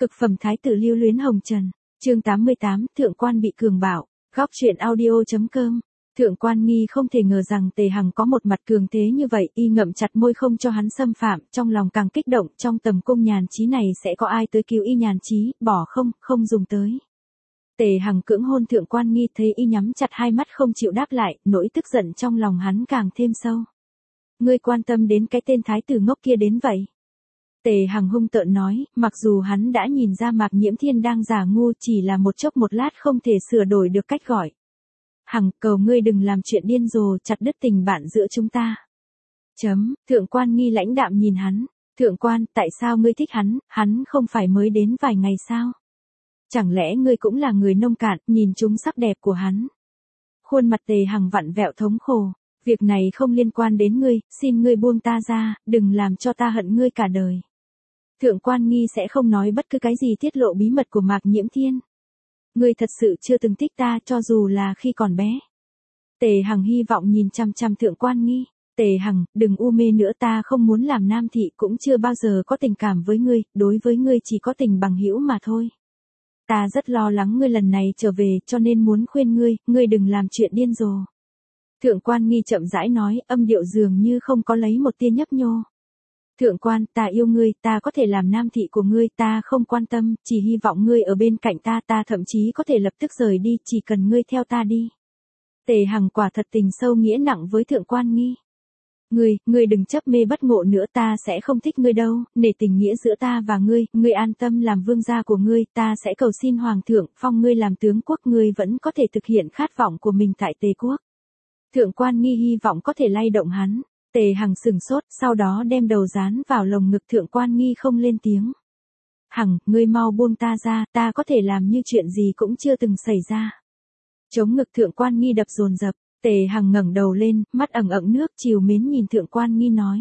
Cực phẩm thái tử lưu luyến hồng trần. Chương 88, thượng quan bị cường bạo. Góc truyện audio.com. Thượng quan nghi không thể ngờ rằng Tề Hằng có một mặt cường thế như vậy, y ngậm chặt môi không cho hắn xâm phạm, trong lòng càng kích động, trong tầm cung nhàn chí này sẽ có ai tới cứu y nhàn chí, bỏ không dùng tới. Tề Hằng cưỡng hôn thượng quan nghi, thấy y nhắm chặt hai mắt không chịu đáp lại, nỗi tức giận trong lòng hắn càng thêm sâu. Ngươi quan tâm đến cái tên thái tử ngốc kia đến vậy? Tề Hằng hung tợn nói, mặc dù hắn đã nhìn ra Mạc Nhiễm Thiên đang giả ngu, chỉ là một chốc một lát không thể sửa đổi được cách gọi. Hằng, cầu ngươi đừng làm chuyện điên rồ, chặt đứt tình bạn giữa chúng ta. Thượng quan nghi lãnh đạm nhìn hắn. Thượng quan, tại sao ngươi thích hắn không phải mới đến vài ngày sao? Chẳng lẽ ngươi cũng là người nông cạn, nhìn trúng sắc đẹp của hắn? Khuôn mặt Tề Hằng vặn vẹo thống khổ. Việc này không liên quan đến ngươi, xin ngươi buông ta ra, đừng làm cho ta hận ngươi cả đời. Thượng quan nghi sẽ không nói bất cứ cái gì tiết lộ bí mật của Mạc Nhiễm Thiên. Ngươi thật sự chưa từng thích ta, cho dù là khi còn bé. Tề Hằng hy vọng nhìn chằm chằm thượng quan nghi. Tề Hằng, đừng u mê nữa, ta không muốn làm nam thị, cũng chưa bao giờ có tình cảm với ngươi, đối với ngươi chỉ có tình bằng hữu mà thôi. Ta rất lo lắng ngươi lần này trở về, cho nên muốn khuyên ngươi đừng làm chuyện điên rồ. Thượng quan nghi chậm rãi nói, âm điệu dường như không có lấy một tia nhấp nhô. Thượng quan, ta yêu ngươi, ta có thể làm nam thị của ngươi, ta không quan tâm, chỉ hy vọng ngươi ở bên cạnh ta thậm chí có thể lập tức rời đi, chỉ cần ngươi theo ta đi. Tề Hằng quả thật tình sâu nghĩa nặng với thượng quan nghi. Ngươi đừng chấp mê bất ngộ nữa, ta sẽ không thích ngươi đâu, nể tình nghĩa giữa ta và ngươi an tâm làm vương gia của ngươi, ta sẽ cầu xin hoàng thượng, phong ngươi làm tướng quốc, ngươi vẫn có thể thực hiện khát vọng của mình tại Tề quốc. Thượng quan nghi hy vọng có thể lay động hắn. Tề Hằng sừng sốt, sau đó đem đầu dán vào lồng ngực thượng quan nghi không lên tiếng. Hằng, ngươi mau buông ta ra, ta có thể làm như chuyện gì cũng chưa từng xảy ra. Chống ngực thượng quan nghi đập dồn dập, Tề Hằng ngẩng đầu lên, mắt ẩn ẩn nước, trìu mến nhìn thượng quan nghi nói.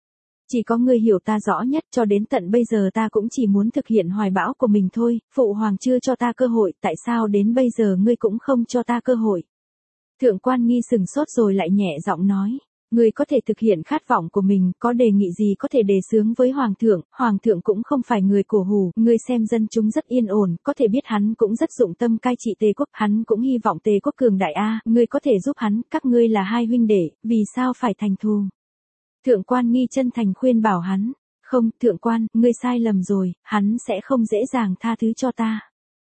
Chỉ có ngươi hiểu ta rõ nhất, cho đến tận bây giờ ta cũng chỉ muốn thực hiện hoài bão của mình thôi, phụ hoàng chưa cho ta cơ hội, tại sao đến bây giờ ngươi cũng không cho ta cơ hội? Thượng quan nghi sừng sốt rồi lại nhẹ giọng nói. Ngươi có thể thực hiện khát vọng của mình, có đề nghị gì có thể đề xướng với hoàng thượng cũng không phải người cổ hủ, ngươi xem dân chúng rất yên ổn, có thể biết hắn cũng rất dụng tâm cai trị Tề quốc, hắn cũng hy vọng Tề quốc cường đại ngươi có thể giúp hắn, các ngươi là hai huynh đệ, vì sao phải thành thù? Thượng quan nghi chân thành khuyên bảo hắn, không, thượng quan, ngươi sai lầm rồi, hắn sẽ không dễ dàng tha thứ cho ta.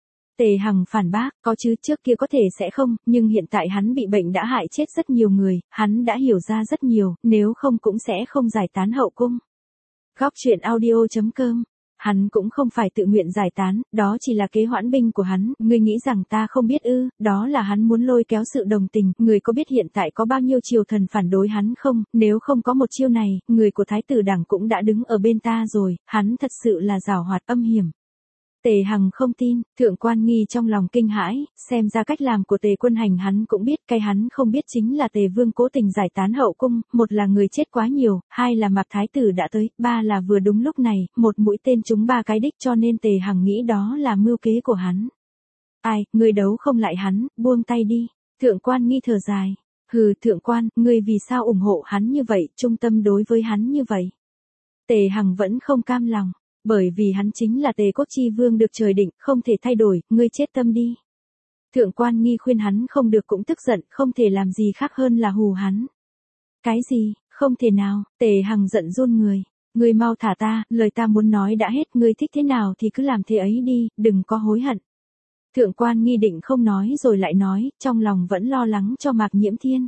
Tề Hằng phản bác, có chứ, trước kia có thể sẽ không, nhưng hiện tại hắn bị bệnh đã hại chết rất nhiều người, hắn đã hiểu ra rất nhiều, nếu không cũng sẽ không giải tán hậu cung. Góc truyện audio.com. Hắn cũng không phải tự nguyện giải tán, đó chỉ là kế hoãn binh của hắn, ngươi nghĩ rằng ta không biết ư? Đó là hắn muốn lôi kéo sự đồng tình, người có biết hiện tại có bao nhiêu triều thần phản đối hắn không? Nếu không có một chiêu này, người của thái tử đảng cũng đã đứng ở bên ta rồi, hắn thật sự là giảo hoạt âm hiểm. Tề Hằng không tin, thượng quan nghi trong lòng kinh hãi, xem ra cách làm của Tề Quân Hành hắn cũng biết, cái hắn không biết chính là Tề Vương cố tình giải tán hậu cung, một là người chết quá nhiều, hai là Mạc Thái tử đã tới, ba là vừa đúng lúc này, một mũi tên trúng ba cái đích, cho nên Tề Hằng nghĩ đó là mưu kế của hắn. Ai, ngươi đấu không lại hắn, buông tay đi. Thượng quan nghi thở dài. Hừ, thượng quan, ngươi vì sao ủng hộ hắn như vậy, trung tâm đối với hắn như vậy? Tề Hằng vẫn không cam lòng. Bởi vì hắn chính là Tề quốc chi vương được trời định, không thể thay đổi, ngươi chết tâm đi. Thượng quan nghi khuyên hắn không được cũng tức giận, không thể làm gì khác hơn là hù hắn. Cái gì, không thể nào? Tề Hằng giận run người. Ngươi mau thả ta, lời ta muốn nói đã hết, ngươi thích thế nào thì cứ làm thế ấy đi, đừng có hối hận. Thượng quan nghi định không nói rồi lại nói, trong lòng vẫn lo lắng cho Mạc Nhiễm Thiên.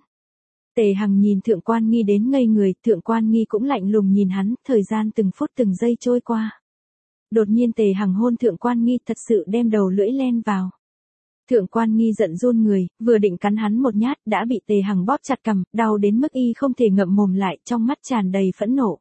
Tề Hằng nhìn thượng quan nghi đến ngây người, thượng quan nghi cũng lạnh lùng nhìn hắn, thời gian từng phút từng giây trôi qua. Đột nhiên Tề Hằng hôn thượng quan nghi, thật sự đem đầu lưỡi len vào. Thượng quan nghi giận run người, vừa định cắn hắn một nhát, đã bị Tề Hằng bóp chặt cằm, đau đến mức y không thể ngậm mồm lại, trong mắt tràn đầy phẫn nộ.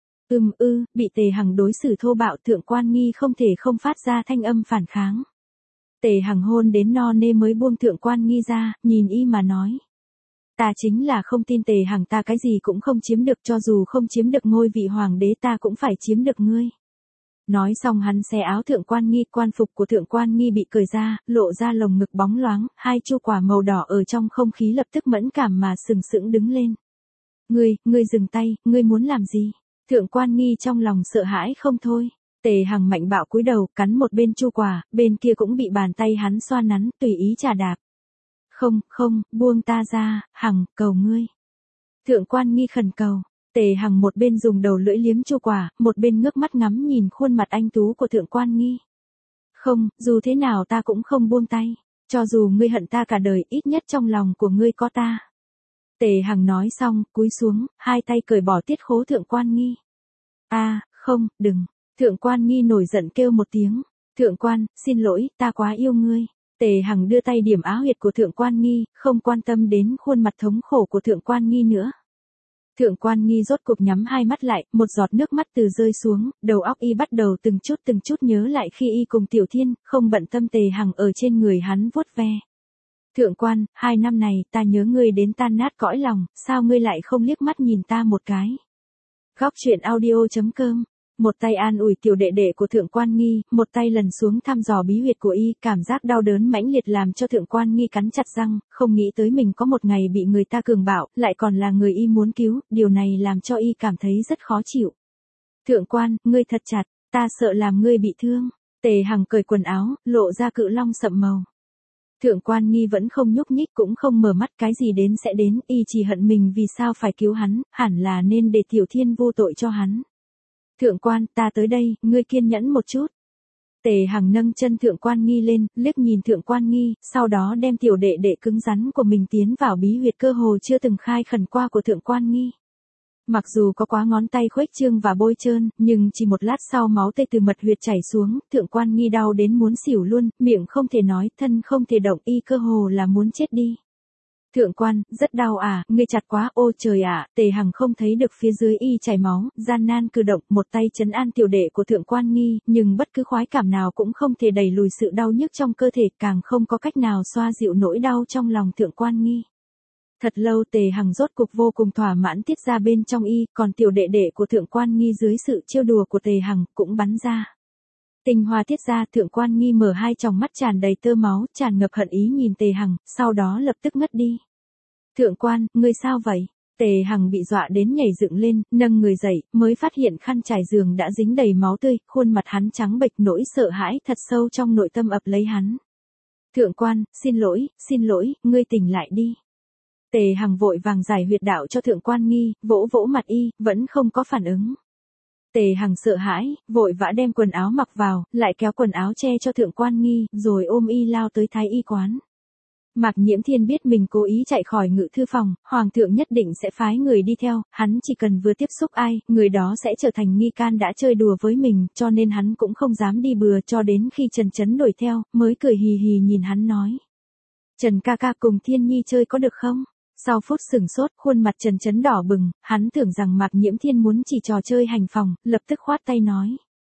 Bị Tề Hằng đối xử thô bạo, thượng quan nghi không thể không phát ra thanh âm phản kháng. Tề Hằng hôn đến no nê mới buông thượng quan nghi ra, nhìn y mà nói. Ta chính là không tin Tề Hằng, ta cái gì cũng không chiếm được, cho dù không chiếm được ngôi vị hoàng đế ta cũng phải chiếm được ngươi. Nói xong hắn xé áo thượng quan nghi, quan phục của thượng quan nghi bị cởi ra, lộ ra lồng ngực bóng loáng, hai chu quả màu đỏ ở trong không khí lập tức mẫn cảm mà sừng sững đứng lên. Ngươi dừng tay, ngươi muốn làm gì? Thượng quan nghi trong lòng sợ hãi không thôi. Tề Hằng mạnh bạo cúi đầu, cắn một bên chu quả, bên kia cũng bị bàn tay hắn xoa nắn, tùy ý chà đạp. Không, không, buông ta ra, Hằng, cầu ngươi. Thượng quan nghi khẩn cầu. Tề Hằng một bên dùng đầu lưỡi liếm chu quả, một bên ngước mắt ngắm nhìn khuôn mặt anh tú của thượng quan nghi. Không, dù thế nào ta cũng không buông tay. Cho dù ngươi hận ta cả đời, ít nhất trong lòng của ngươi có ta. Tề Hằng nói xong, cúi xuống, hai tay cởi bỏ tiết khố thượng quan nghi. Không, đừng. Thượng quan nghi nổi giận kêu một tiếng. Thượng quan, xin lỗi, ta quá yêu ngươi. Tề Hằng đưa tay điểm áo huyệt của thượng quan nghi, không quan tâm đến khuôn mặt thống khổ của thượng quan nghi nữa. Thượng quan nghi rốt cục nhắm hai mắt lại, một giọt nước mắt từ rơi xuống, đầu óc y bắt đầu từng chút nhớ lại khi y cùng Tiểu Thiên, không bận tâm Tề Hằng ở trên người hắn vuốt ve. Thượng quan, 2 năm này ta nhớ ngươi đến tan nát cõi lòng, sao ngươi lại không liếc mắt nhìn ta một cái. Góc truyện audio.com. Một tay an ủi tiểu đệ đệ của thượng quan nghi, một tay lần xuống thăm dò bí huyệt của y, cảm giác đau đớn mãnh liệt làm cho thượng quan nghi cắn chặt răng, không nghĩ tới mình có một ngày bị người ta cường bạo, lại còn là người y muốn cứu, điều này làm cho y cảm thấy rất khó chịu. Thượng quan, ngươi thật chặt, ta sợ làm ngươi bị thương. Tề Hằng cởi quần áo, lộ ra cự long sậm màu. Thượng quan nghi vẫn không nhúc nhích cũng không mở mắt, cái gì đến sẽ đến, y chỉ hận mình vì sao phải cứu hắn, hẳn là nên để Tiểu Thiên vô tội cho hắn. Thượng quan, ta tới đây, ngươi kiên nhẫn một chút. Tề Hằng nâng chân thượng quan nghi lên, liếc nhìn thượng quan nghi, sau đó đem tiểu đệ đệ cứng rắn của mình tiến vào bí huyệt cơ hồ chưa từng khai khẩn qua của thượng quan nghi. Mặc dù có quá ngón tay khuếch trương và bôi trơn, nhưng chỉ một lát sau máu tươi từ mật huyệt chảy xuống, thượng quan nghi đau đến muốn xỉu luôn, miệng không thể nói, thân không thể động, y cơ hồ là muốn chết đi. Thượng quan, rất đau à, ngươi chặt quá, ô trời ạ, Tề Hằng không thấy được phía dưới y chảy máu, gian nan cử động, một tay trấn an tiểu đệ của thượng quan nghi, nhưng bất cứ khoái cảm nào cũng không thể đẩy lùi sự đau nhức trong cơ thể, càng không có cách nào xoa dịu nỗi đau trong lòng thượng quan nghi. Thật lâu Tề Hằng rốt cục vô cùng thỏa mãn tiết ra bên trong y, còn tiểu đệ đệ của thượng quan nghi dưới sự trêu đùa của Tề Hằng cũng bắn ra. Tinh hoa tiết ra, thượng quan nghi mở hai tròng mắt tràn đầy tơ máu, tràn ngập hận ý nhìn Tề Hằng, sau đó lập tức ngất đi. Thượng quan, ngươi sao vậy? Tề Hằng bị dọa đến nhảy dựng lên, nâng người dậy, mới phát hiện khăn trải giường đã dính đầy máu tươi, khuôn mặt hắn trắng bệch, nỗi sợ hãi thật sâu trong nội tâm ập lấy hắn. Thượng quan, xin lỗi, ngươi tỉnh lại đi. Tề Hằng vội vàng giải huyệt đạo cho thượng quan nghi, vỗ vỗ mặt y, vẫn không có phản ứng. Tề Hằng sợ hãi, vội vã đem quần áo mặc vào, lại kéo quần áo che cho thượng quan nghi, rồi ôm y lao tới thái y quán. Mạc Nhiễm Thiên biết mình cố ý chạy khỏi ngự thư phòng, hoàng thượng nhất định sẽ phái người đi theo, hắn chỉ cần vừa tiếp xúc ai, người đó sẽ trở thành nghi can đã chơi đùa với mình, cho nên hắn cũng không dám đi bừa, cho đến khi Trần Chấn đuổi theo, mới cười hì hì nhìn hắn nói. Trần ca ca cùng Thiên Nhi chơi có được không? Sau phút sừng sốt, khuôn mặt Trần Chấn đỏ bừng, hắn tưởng rằng Mạc Nhiễm Thiên muốn chỉ trò chơi hành phòng, lập tức khoát tay nói.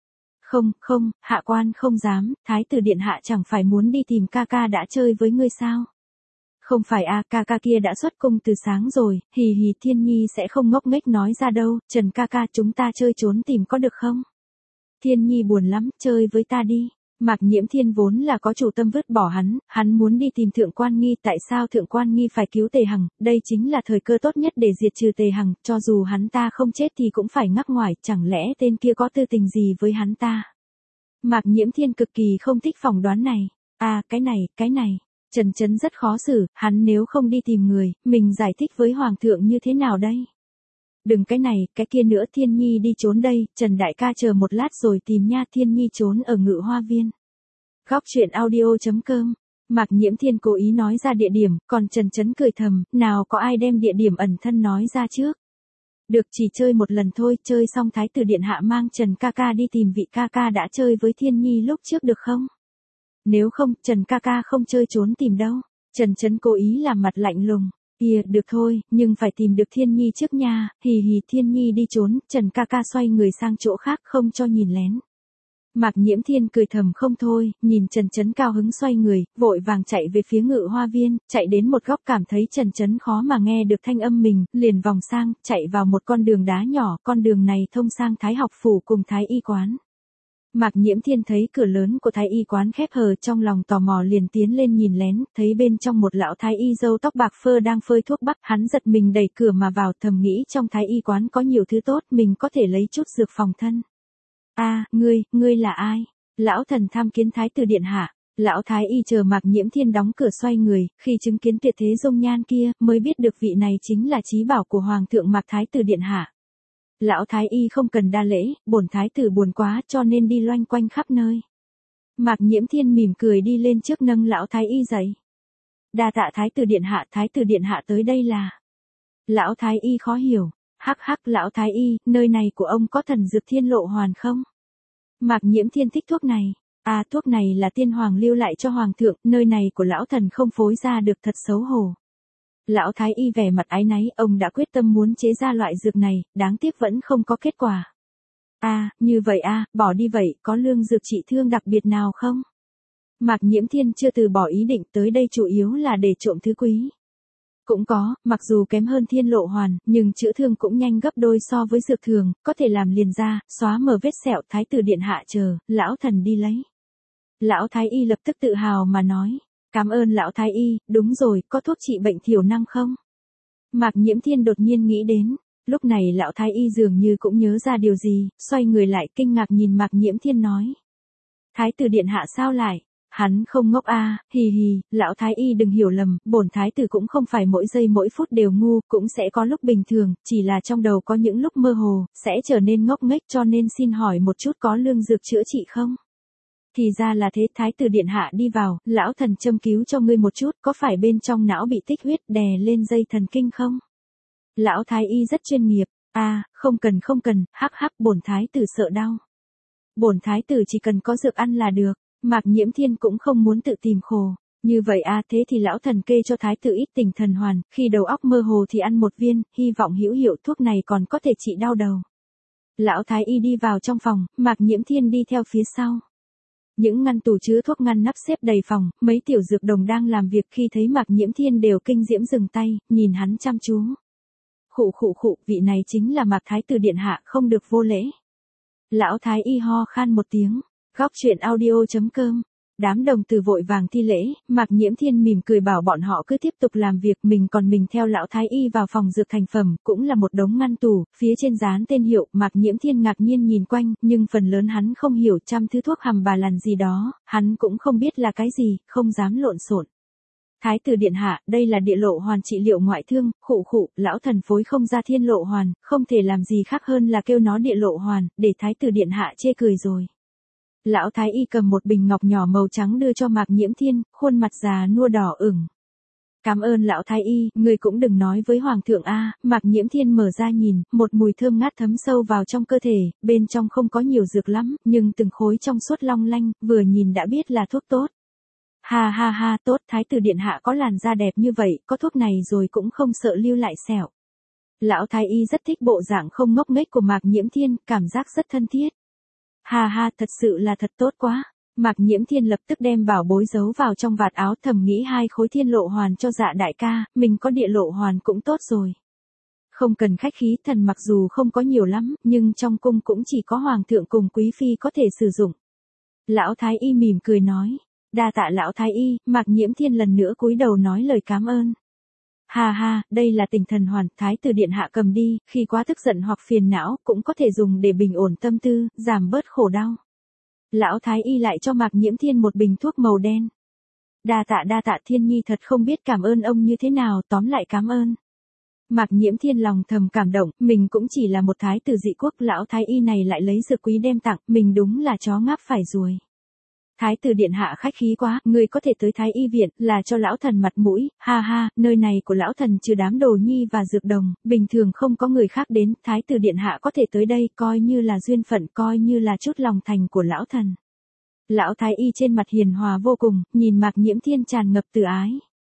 Không, hạ quan không dám, thái tử điện hạ chẳng phải muốn đi tìm ca ca đã chơi với ngươi sao? Không phải à, ca ca kia đã xuất cung từ sáng rồi, hì hì, Thiên Nhi sẽ không ngốc nghếch nói ra đâu, Trần ca ca chúng ta chơi trốn tìm có được không? Thiên Nhi buồn lắm, chơi với ta đi. Mạc Nhiễm Thiên vốn là có chủ tâm vứt bỏ hắn muốn đi tìm thượng quan nghi, tại sao thượng quan nghi phải cứu Tề Hằng, đây chính là thời cơ tốt nhất để diệt trừ Tề Hằng, cho dù hắn ta không chết thì cũng phải ngắc ngoải, chẳng lẽ tên kia có tư tình gì với hắn ta. Mạc Nhiễm Thiên cực kỳ không thích phỏng đoán này. Cái này. Trần Chấn rất khó xử, hắn nếu không đi tìm người, mình giải thích với hoàng thượng như thế nào đây? Đừng cái này, cái kia nữa, Thiên Nhi đi trốn đây, Trần đại ca chờ một lát rồi tìm nha, Thiên Nhi trốn ở Ngự Hoa Viên. Góc truyện audio.com. Mạc Nhiễm Thiên cố ý nói ra địa điểm, còn Trần Chấn cười thầm, nào có ai đem địa điểm ẩn thân nói ra trước. Được, chỉ chơi một lần thôi, chơi xong thái tử điện hạ mang Trần ca ca đi tìm vị ca ca đã chơi với Thiên Nhi lúc trước được không? Nếu không, Trần ca ca không chơi trốn tìm đâu. Trần Chấn cố ý làm mặt lạnh lùng. Kìa, được thôi, nhưng phải tìm được Thiên Nhi trước nha, hì hì, Thiên Nhi đi trốn, Trần ca ca xoay người sang chỗ khác không cho nhìn lén. Mạc Nhiễm Thiên cười thầm không thôi, nhìn Trần Chấn cao hứng xoay người, vội vàng chạy về phía Ngự Hoa Viên, chạy đến một góc cảm thấy Trần Chấn khó mà nghe được thanh âm mình, liền vòng sang, chạy vào một con đường đá nhỏ, con đường này thông sang Thái học phủ cùng Thái y quán. Mạc Nhiễm Thiên thấy cửa lớn của Thái y quán khép hờ, trong lòng tò mò liền tiến lên nhìn lén, thấy bên trong một lão thái y râu tóc bạc phơ đang phơi thuốc bắc, hắn giật mình đẩy cửa mà vào, thầm nghĩ trong Thái y quán có nhiều thứ tốt, mình có thể lấy chút dược phòng thân. Ngươi là ai? Lão thần tham kiến thái tử điện hạ. Lão thái y chờ Mạc Nhiễm Thiên đóng cửa xoay người, khi chứng kiến tuyệt thế dung nhan kia, mới biết được vị này chính là chí bảo của hoàng thượng Mạc thái tử điện hạ. Lão thái y không cần đa lễ, bổn thái tử buồn quá cho nên đi loanh quanh khắp nơi. Mạc Nhiễm Thiên mỉm cười đi lên trước nâng lão thái y dậy. Đa tạ thái tử điện hạ tới đây là. Lão thái y khó hiểu, hắc lão thái y, nơi này của ông có thần dược thiên lộ hoàn không? Mạc Nhiễm Thiên thích thuốc này. Thuốc này là tiên hoàng lưu lại cho hoàng thượng, nơi này của lão thần không phối ra được, thật xấu hổ. Lão thái y vẻ mặt áy náy, ông đã quyết tâm muốn chế ra loại dược này, đáng tiếc vẫn không có kết quả. Như vậy bỏ đi vậy, có lương dược trị thương đặc biệt nào không? Mạc Nhiễm Thiên chưa từ bỏ ý định, tới đây chủ yếu là để trộm thứ quý. Cũng có, mặc dù kém hơn thiên lộ hoàn, nhưng chữa thương cũng nhanh gấp đôi so với dược thường, có thể làm liền ra, xóa mờ vết sẹo, thái tử điện hạ chờ, lão thần đi lấy. Lão thái y lập tức tự hào mà nói, cảm ơn lão thái y, đúng rồi, có thuốc trị bệnh thiểu năng không? Mạc Nhiễm Thiên đột nhiên nghĩ đến, lúc này lão thái y dường như cũng nhớ ra điều gì, xoay người lại kinh ngạc nhìn Mạc Nhiễm Thiên nói. Thái tử điện hạ sao lại? Hắn không ngốc hì hì, lão thái y đừng hiểu lầm, bổn thái tử cũng không phải mỗi giây mỗi phút đều ngu, cũng sẽ có lúc bình thường, chỉ là trong đầu có những lúc mơ hồ, sẽ trở nên ngốc nghếch, cho nên xin hỏi một chút có lương dược chữa trị không? Thì ra là thế, thái tử điện hạ đi vào, lão thần châm cứu cho ngươi một chút, có phải bên trong não bị tích huyết đè lên dây thần kinh không? Lão thái y rất chuyên nghiệp, không cần, hắc, bổn thái tử sợ đau. Bổn thái tử chỉ cần có dược ăn là được. Mạc Nhiễm Thiên cũng không muốn tự tìm khổ. Như vậy thế thì lão thần kê cho thái tử ít tình thần hoàn, khi đầu óc mơ hồ thì ăn một viên, hy vọng hữu hiệu, thuốc này còn có thể trị đau đầu. Lão thái y đi vào trong phòng, Mạc Nhiễm Thiên đi theo phía sau. Những ngăn tủ chứa thuốc ngăn nắp xếp đầy phòng, mấy tiểu dược đồng đang làm việc khi thấy Mạc Nhiễm Thiên đều kinh diễm dừng tay, nhìn hắn chăm chú. Khụ, vị này chính là Mạc thái tử điện hạ, không được vô lễ. Lão thái y ho khan một tiếng. Góc truyện audio.com. Đám đồng tử vội vàng thi lễ, Mạc Nhiễm Thiên mỉm cười bảo bọn họ cứ tiếp tục làm việc, mình theo lão thái y vào phòng dược thành phẩm, cũng là một đống ngăn tủ, phía trên dán tên hiệu, Mạc Nhiễm Thiên ngạc nhiên nhìn quanh, nhưng phần lớn hắn không hiểu, trăm thứ thuốc hầm bà lằn gì đó, hắn cũng không biết là cái gì, không dám lộn xộn. Thái tử điện hạ, đây là địa lộ hoàn trị liệu ngoại thương, khụ, lão thần phối không ra thiên lộ hoàn, không thể làm gì khác hơn là kêu nó địa lộ hoàn, để thái tử điện hạ chê cười rồi. Lão thái y cầm một bình ngọc nhỏ màu trắng đưa cho Mạc Nhiễm Thiên, khuôn mặt già nua đỏ ửng. Cảm ơn lão thái y, người cũng đừng nói với hoàng thượng Mạc Nhiễm Thiên mở ra nhìn, một mùi thơm ngát thấm sâu vào trong cơ thể, bên trong không có nhiều dược lắm, nhưng từng khối trong suốt long lanh, vừa nhìn đã biết là thuốc tốt. Ha, tốt, thái tử điện hạ có làn da đẹp như vậy, có thuốc này rồi cũng không sợ lưu lại sẹo. Lão thái y rất thích bộ dạng không ngốc nghếch của Mạc Nhiễm Thiên, cảm giác rất thân thiết. Ha, thật sự là thật tốt quá. Mạc Nhiễm Thiên lập tức đem bảo bối giấu vào trong vạt áo, thầm nghĩ 2 khối thiên lộ hoàn cho dạ đại ca, mình có địa lộ hoàn cũng tốt rồi. Không cần khách khí, thần mặc dù không có nhiều lắm, nhưng trong cung cũng chỉ có hoàng thượng cùng quý phi có thể sử dụng. Lão thái y mỉm cười nói, đa tạ lão thái y, Mạc Nhiễm Thiên lần nữa cúi đầu nói lời cảm ơn. Ha, đây là tình thần hoàn, thái tử điện hạ cầm đi, khi quá tức giận hoặc phiền não, cũng có thể dùng để bình ổn tâm tư, giảm bớt khổ đau. Lão thái y lại cho Mạc Nhiễm Thiên một bình thuốc màu đen. Đa tạ Thiên nhi thật không biết cảm ơn ông như thế nào, tóm lại cảm ơn. Mạc Nhiễm Thiên lòng thầm cảm động, mình cũng chỉ là một thái tử dị quốc, lão thái y này lại lấy dược quý đem tặng, mình đúng là chó ngáp phải ruồi. Thái tử điện hạ khách khí quá, người có thể tới thái y viện, là cho lão thần mặt mũi, ha, nơi này của lão thần trừ đám đồ nhi và dược đồng, bình thường không có người khác đến, thái tử điện hạ có thể tới đây, coi như là duyên phận, coi như là chút lòng thành của lão thần. Lão thái y trên mặt hiền hòa vô cùng, nhìn Mạc Nhiễm Thiên tràn ngập từ ái.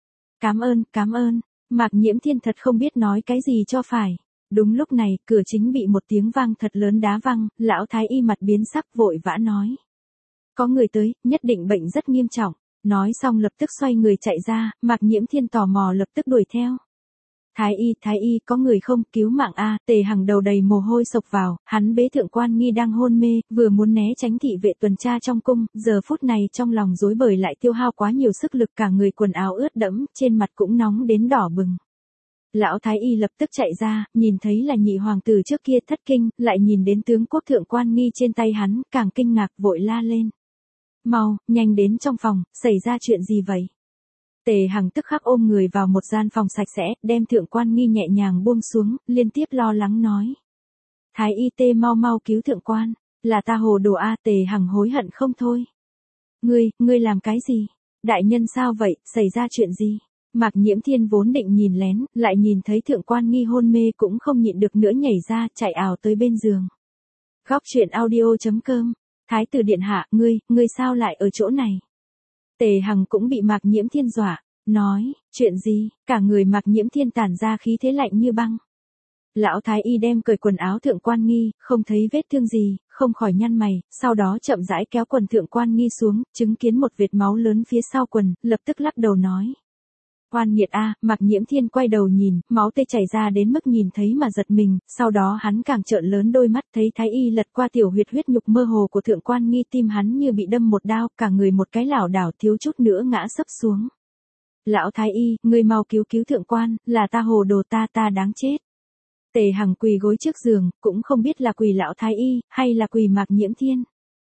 Cảm ơn, Mạc Nhiễm Thiên thật không biết nói cái gì cho phải. Đúng lúc này, cửa chính bị một tiếng vang thật lớn đá văng, lão thái y mặt biến sắc vội vã nói. Có người tới, nhất định bệnh rất nghiêm trọng. Nói xong lập tức xoay người chạy ra, Mạc Nhiễm Thiên tò mò lập tức đuổi theo. Thái y, có người không, cứu mạng Tề Hằng đầu đầy mồ hôi sộc vào, hắn bế thượng quan nghi đang hôn mê, vừa muốn né tránh thị vệ tuần tra trong cung, giờ phút này trong lòng rối bời lại tiêu hao quá nhiều sức lực, cả người quần áo ướt đẫm, trên mặt cũng nóng đến đỏ bừng. Lão thái y lập tức chạy ra, nhìn thấy là nhị hoàng tử trước kia thất kinh, lại nhìn đến tướng quốc thượng quan nghi trên tay hắn, càng kinh ngạc vội la lên. Mau, nhanh đến trong phòng, xảy ra chuyện gì vậy? Tề Hằng tức khắc ôm người vào một gian phòng sạch sẽ, đem thượng quan nghi nhẹ nhàng buông xuống, liên tiếp lo lắng nói. Thái y tê mau mau cứu thượng quan, là ta hồ đồ a. Tề Hằng hối hận không thôi. Ngươi làm cái gì? Đại nhân sao vậy, xảy ra chuyện gì? Mạc Nhiễm Thiên vốn định nhìn lén, lại nhìn thấy thượng quan nghi hôn mê cũng không nhịn được nữa nhảy ra, chạy ào tới bên giường. Góc truyện audio.com. Thái tử điện hạ, ngươi sao lại ở chỗ này? Tề Hằng cũng bị Mạc Nhiễm Thiên dọa, nói, chuyện gì? Cả người Mạc Nhiễm Thiên tản ra khí thế lạnh như băng. Lão thái y đem cởi quần áo thượng quan nghi, không thấy vết thương gì, không khỏi nhăn mày, sau đó chậm rãi kéo quần thượng quan nghi xuống, chứng kiến một vệt máu lớn phía sau quần, lập tức lắc đầu nói. Oan nghiệt a. Mạc Nhiễm Thiên quay đầu nhìn, máu tê chảy ra đến mức nhìn thấy mà giật mình, sau đó hắn càng trợn lớn đôi mắt, thấy thái y lật qua tiểu huyết nhục mơ hồ của thượng quan nghi, tim hắn như bị đâm một đao, cả người một cái lảo đảo thiếu chút nữa ngã sấp xuống. Lão thái y, ngươi mau cứu thượng quan, là ta hồ đồ, ta đáng chết. Tề Hằng quỳ gối trước giường, cũng không biết là quỳ lão thái y, hay là quỳ Mạc Nhiễm Thiên.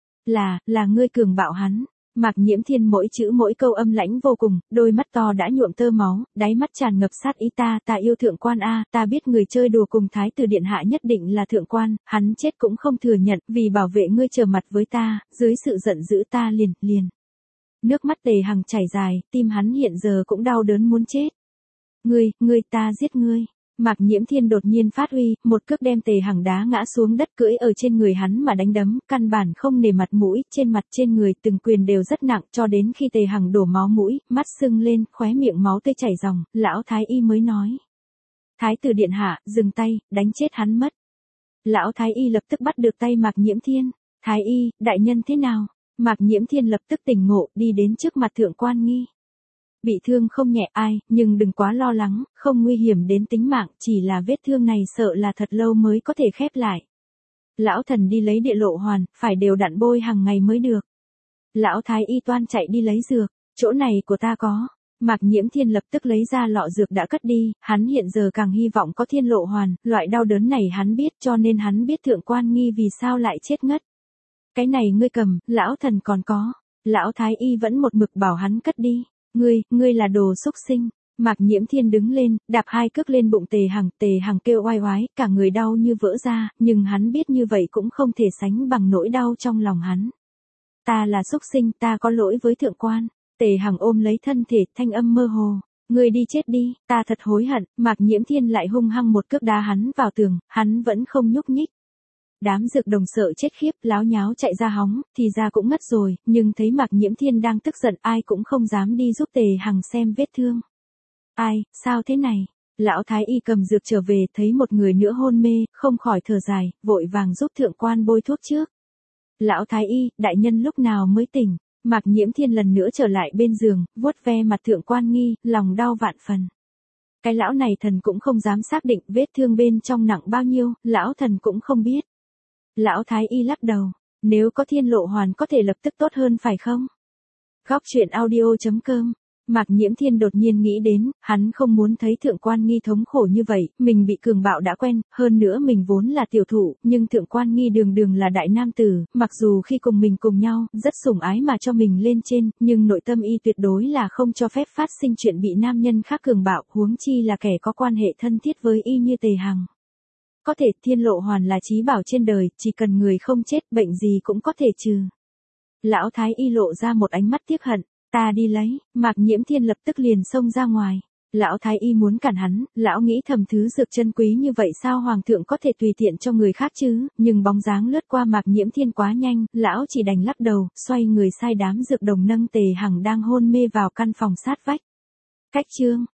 Là ngươi cường bạo hắn. Mạc Nhiễm Thiên mỗi chữ mỗi câu âm lãnh vô cùng, đôi mắt to đã nhuộm tơ máu, đáy mắt tràn ngập sát ý. Ta yêu thượng quan a. Ta biết người chơi đùa cùng thái tử điện hạ nhất định là thượng quan, hắn chết cũng không thừa nhận, vì bảo vệ ngươi trở mặt với ta, dưới sự giận dữ ta liền. Nước mắt Tề Hằng chảy dài, tim hắn hiện giờ cũng đau đớn muốn chết. Ngươi ta giết ngươi. Mạc Nhiễm Thiên đột nhiên phát uy, một cước đem Tề Hằng đá ngã xuống đất, cưỡi ở trên người hắn mà đánh đấm, căn bản không nể mặt mũi, trên mặt trên người từng quyền đều rất nặng, cho đến khi Tề Hằng đổ máu mũi, mắt sưng lên, khóe miệng máu tươi chảy ròng, lão thái y mới nói. Thái tử điện hạ, dừng tay, đánh chết hắn mất. Lão thái y lập tức bắt được tay Mạc Nhiễm Thiên. Thái y, đại nhân thế nào? Mạc Nhiễm Thiên lập tức tỉnh ngộ, đi đến trước mặt thượng quan nghi. Bị thương không nhẹ ai, nhưng đừng quá lo lắng, không nguy hiểm đến tính mạng, chỉ là vết thương này sợ là thật lâu mới có thể khép lại. Lão thần đi lấy địa lộ hoàn, phải đều đặn bôi hàng ngày mới được. Lão thái y toan chạy đi lấy dược, chỗ này của ta có. Mạc Nhiễm Thiên lập tức lấy ra lọ dược đã cất đi, hắn hiện giờ càng hy vọng có thiên lộ hoàn, loại đau đớn này hắn biết, cho nên hắn biết thượng quan nghi vì sao lại chết ngất. Cái này ngươi cầm, lão thần còn có. Lão thái y vẫn một mực bảo hắn cất đi. Ngươi là đồ xúc sinh. Mạc Nhiễm Thiên đứng lên, đạp hai cước lên bụng Tề Hằng kêu oai oái, cả người đau như vỡ ra, nhưng hắn biết như vậy cũng không thể sánh bằng nỗi đau trong lòng hắn. Ta là xúc sinh, ta có lỗi với thượng quan. Tề Hằng ôm lấy thân thể, thanh âm mơ hồ. Ngươi đi chết đi, ta thật hối hận. Mạc Nhiễm Thiên lại hung hăng một cước đá hắn vào tường, hắn vẫn không nhúc nhích. Đám dược đồng sợ chết khiếp, láo nháo chạy ra hóng, thì ra cũng ngất rồi, nhưng thấy Mạc Nhiễm Thiên đang tức giận, ai cũng không dám đi giúp Tề Hằng xem vết thương. Ai, sao thế này? Lão thái y cầm dược trở về, thấy một người nữa hôn mê, không khỏi thở dài, vội vàng giúp thượng quan bôi thuốc trước. Lão thái y, đại nhân lúc nào mới tỉnh? Mạc Nhiễm Thiên lần nữa trở lại bên giường, vuốt ve mặt thượng quan nghi, lòng đau vạn phần. Cái lão này thần cũng không dám xác định vết thương bên trong nặng bao nhiêu, lão thần cũng không biết. Lão thái y lắc đầu, nếu có thiên lộ hoàn có thể lập tức tốt hơn phải không? Góc truyện audio.com. Mạc Nhiễm Thiên đột nhiên nghĩ đến, hắn không muốn thấy thượng quan nghi thống khổ như vậy, mình bị cường bạo đã quen, hơn nữa mình vốn là tiểu thủ, nhưng thượng quan nghi đường là đại nam tử, mặc dù khi cùng mình cùng nhau, rất sủng ái mà cho mình lên trên, nhưng nội tâm y tuyệt đối là không cho phép phát sinh chuyện bị nam nhân khác cường bạo, huống chi là kẻ có quan hệ thân thiết với y như Tề Hằng. Có thể thiên lộ hoàn là chí bảo trên đời, chỉ cần người không chết, bệnh gì cũng có thể trừ. Lão thái y lộ ra một ánh mắt tiếc hận, ta đi lấy. Mạc Nhiễm Thiên lập tức liền xông ra ngoài. Lão thái y muốn cản hắn, lão nghĩ thầm thứ dược chân quý như vậy sao hoàng thượng có thể tùy tiện cho người khác chứ, nhưng bóng dáng lướt qua Mạc Nhiễm Thiên quá nhanh, lão chỉ đành lắc đầu, xoay người sai đám dược đồng nâng Tề Hằng đang hôn mê vào căn phòng sát vách. Cách chương